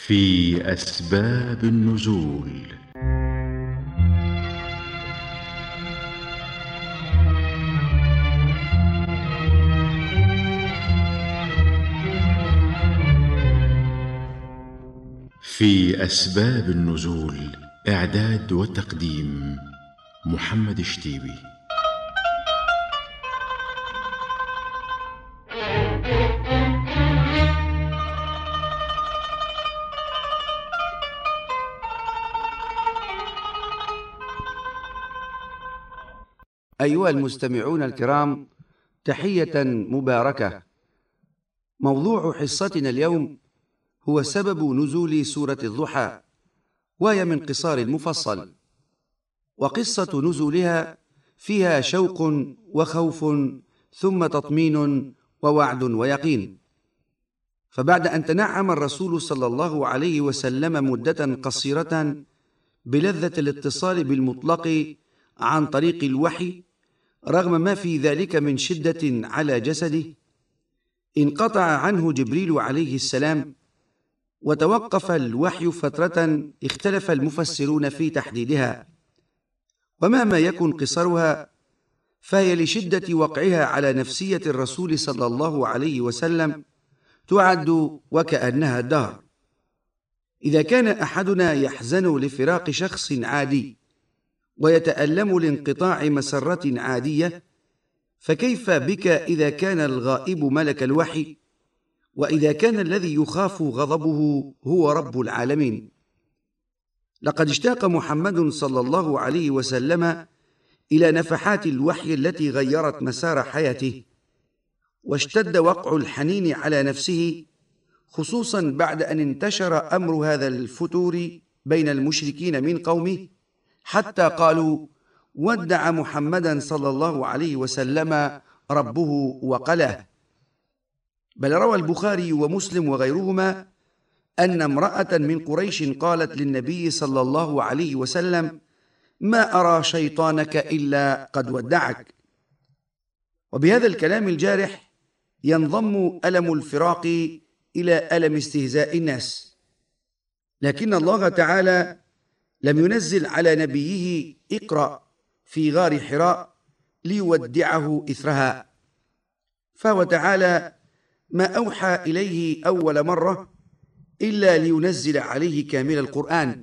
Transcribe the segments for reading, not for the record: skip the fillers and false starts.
في أسباب النزول. في أسباب النزول، إعداد وتقديم محمد شتيبي. أيها المستمعون الكرام، تحية مباركة. موضوع حصتنا اليوم هو سبب نزول سورة الضحى، وهي من قصار المفصل، وقصة نزولها فيها شوق وخوف ثم تطمين ووعد ويقين. فبعد أن تنعم الرسول صلى الله عليه وسلم مدة قصيرة بلذة الاتصال بالمطلق عن طريق الوحي، رغم ما في ذلك من شدة على جسده، انقطع عنه جبريل عليه السلام، وتوقف الوحي فترة اختلف المفسرون في تحديدها. ومهما يكن قصرها، فهي لشدة وقعها على نفسية الرسول صلى الله عليه وسلم تعد وكأنها الدهر. إذا كان أحدنا يحزن لفراق شخص عادي ويتألم لانقطاع مسرة عادية، فكيف بك إذا كان الغائب ملك الوحي، وإذا كان الذي يخاف غضبه هو رب العالمين؟ لقد اشتاق محمد صلى الله عليه وسلم إلى نفحات الوحي التي غيرت مسار حياته، واشتد وقع الحنين على نفسه، خصوصا بعد أن انتشر أمر هذا الفتور بين المشركين من قومه، حتى قالوا: ودع محمدا صلى الله عليه وسلم ربه وقلاه. بل روى البخاري ومسلم وغيرهما أن امرأة من قريش قالت للنبي صلى الله عليه وسلم: ما أرى شيطانك إلا قد ودعك. وبهذا الكلام الجارح ينضم ألم الفراق إلى ألم استهزاء الناس، لكن الله تعالى لم ينزل على نبيه اقرأ في غار حراء ليودعه إثرها، فهو تعالى ما أوحى إليه أول مرة إلا لينزل عليه كامل القرآن،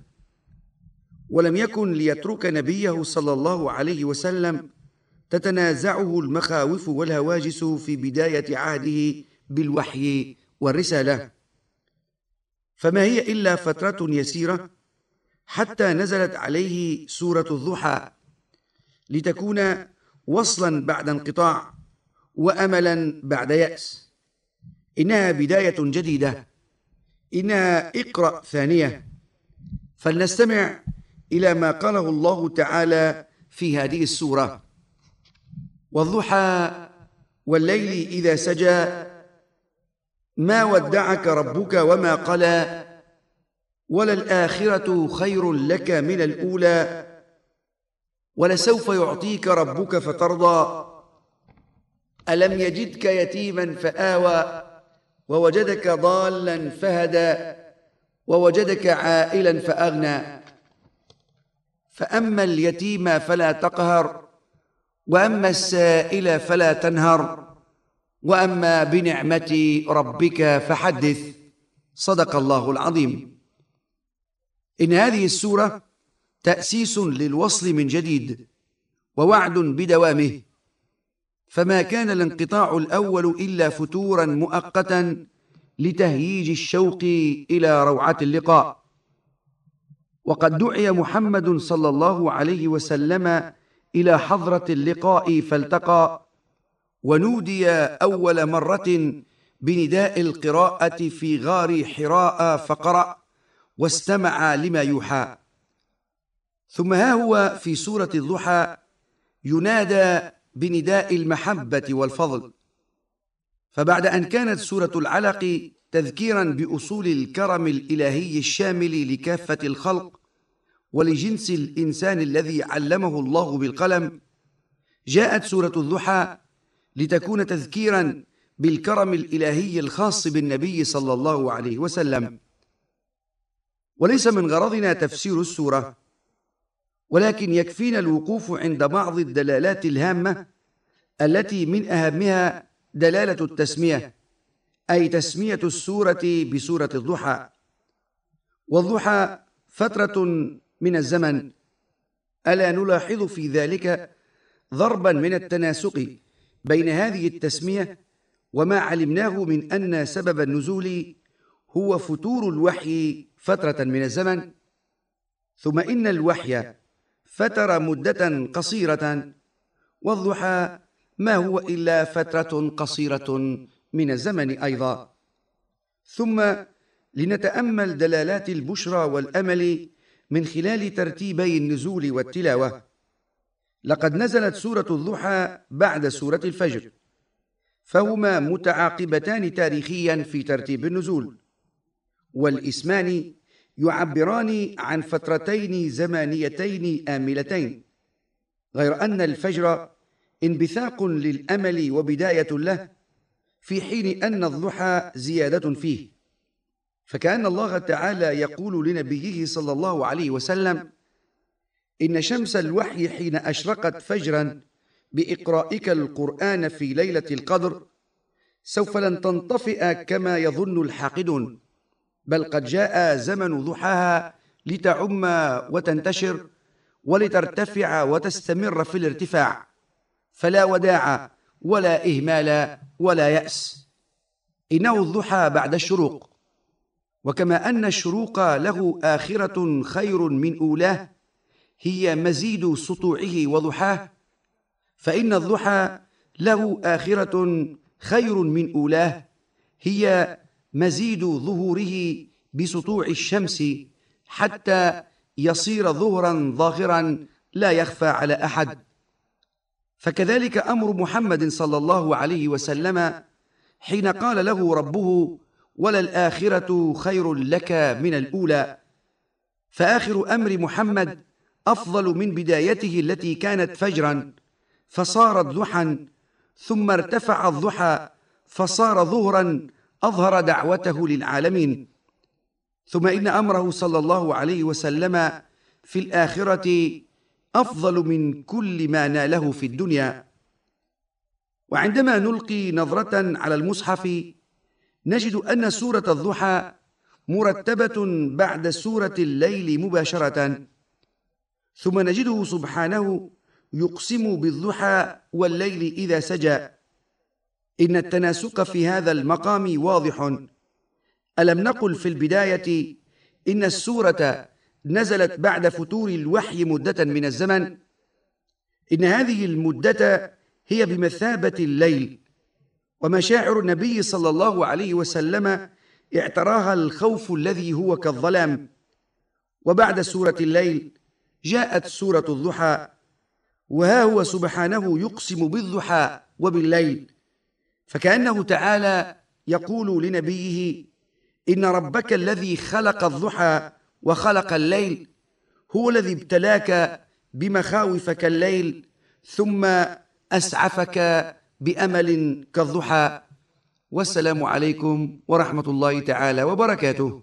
ولم يكن ليترك نبيه صلى الله عليه وسلم تتنازعه المخاوف والهواجس في بداية عهده بالوحي والرسالة. فما هي إلا فترة يسيرة حتى نزلت عليه سورة الضحى، لتكون وصلا بعد انقطاع وأملا بعد يأس. إنها بداية جديدة، إنها اقرأ ثانية. فلنستمع إلى ما قاله الله تعالى في هذه السورة: والضحى والليل إذا سجى ما ودعك ربك وما قلى وللآخرة خير لك من الأولى ولسوف يعطيك ربك فترضى ألم يجدك يتيما فآوى ووجدك ضالا فهدى ووجدك عائلا فأغنى فأما اليتيم فلا تقهر وأما السائل فلا تنهر وأما بنعمة ربك فحدث. صدق الله العظيم. إن هذه السورة تأسيس للوصل من جديد ووعد بدوامه، فما كان الانقطاع الأول إلا فتورا مؤقتا لتهييج الشوق إلى روعة اللقاء. وقد دعي محمد صلى الله عليه وسلم إلى حضرة اللقاء فالتقى، ونودي أول مرة بنداء القراءة في غار حراء فقرأ واستمع لما يوحى. ثم ها هو في سورة الضحى ينادى بنداء المحبة والفضل. فبعد أن كانت سورة العلق تذكيرا بأصول الكرم الإلهي الشامل لكافة الخلق ولجنس الإنسان الذي علمه الله بالقلم، جاءت سورة الضحى لتكون تذكيرا بالكرم الإلهي الخاص بالنبي صلى الله عليه وسلم. وليس من غرضنا تفسير السورة، ولكن يكفينا الوقوف عند بعض الدلالات الهامة التي من أهمها دلالة التسمية، أي تسمية السورة بسورة الضحى. والضحى فترة من الزمن، ألا نلاحظ في ذلك ضربا من التناسق بين هذه التسمية وما علمناه من أن سبب النزول هو فتور الوحي فترة من الزمن، ثم إن الوحي فتر مدة قصيرة، والضحى ما هو إلا فترة قصيرة من الزمن أيضا. ثم لنتأمل دلالات البشرى والأمل من خلال ترتيبي النزول والتلاوة. لقد نزلت سورة الضحى بعد سورة الفجر، فهما متعاقبتان تاريخيا في ترتيب النزول، والاسمان يعبران عن فترتين زمانيتين آملتين، غير أن الفجر انبثاق للأمل وبداية له، في حين أن الضحى زيادة فيه. فكأن الله تعالى يقول لنبيه صلى الله عليه وسلم: إن شمس الوحي حين أشرقت فجرا بإقرائك القرآن في ليلة القدر سوف لن تنطفئ كما يظن الحاقدون، بل قد جاء زمن ضحاها لتعم وتنتشر ولترتفع وتستمر في الارتفاع، فلا وداع ولا إهمال ولا يأس. إنه الضحى بعد الشروق، وكما أن الشروق له آخرة خير من أولاه هي مزيد سطوعه وضحاه، فإن الضحى له آخرة خير من أولاه هي مزيد ظهوره بسطوع الشمس حتى يصير ظهرا ظاهرا لا يخفى على أحد. فكذلك أمر محمد صلى الله عليه وسلم حين قال له ربه: وللآخرة خير لك من الأولى. فآخر أمر محمد أفضل من بدايته التي كانت فجرا فصارت ضحى، ثم ارتفع الضحى فصار ظهرا أظهر دعوته للعالمين. ثم إن أمره صلى الله عليه وسلم في الآخرة أفضل من كل ما ناله في الدنيا. وعندما نلقي نظرة على المصحف نجد أن سورة الضحى مرتبة بعد سورة الليل مباشرة، ثم نجده سبحانه يقسم بالضحى والليل إذا سجى. إن التناسق في هذا المقام واضح. ألم نقل في البداية إن السورة نزلت بعد فتور الوحي مدة من الزمن؟ إن هذه المدة هي بمثابة الليل، ومشاعر النبي صلى الله عليه وسلم اعتراها الخوف الذي هو كالظلام. وبعد سورة الليل جاءت سورة الضحى، وها هو سبحانه يقسم بالضحى وبالليل، فكأنه تعالى يقول لنبيه: إن ربك الذي خلق الضحى وخلق الليل هو الذي ابتلاك بمخاوف كالليل ثم أسعفك بأمل كالضحى. والسلام عليكم ورحمة الله تعالى وبركاته.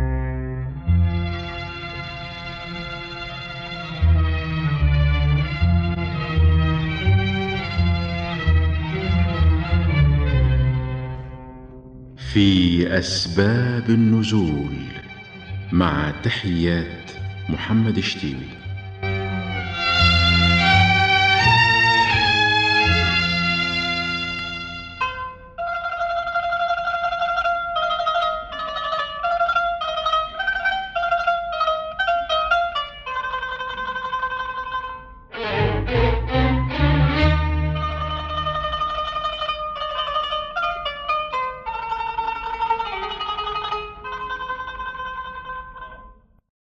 في أسباب النزول، مع تحيات محمد شتيبي.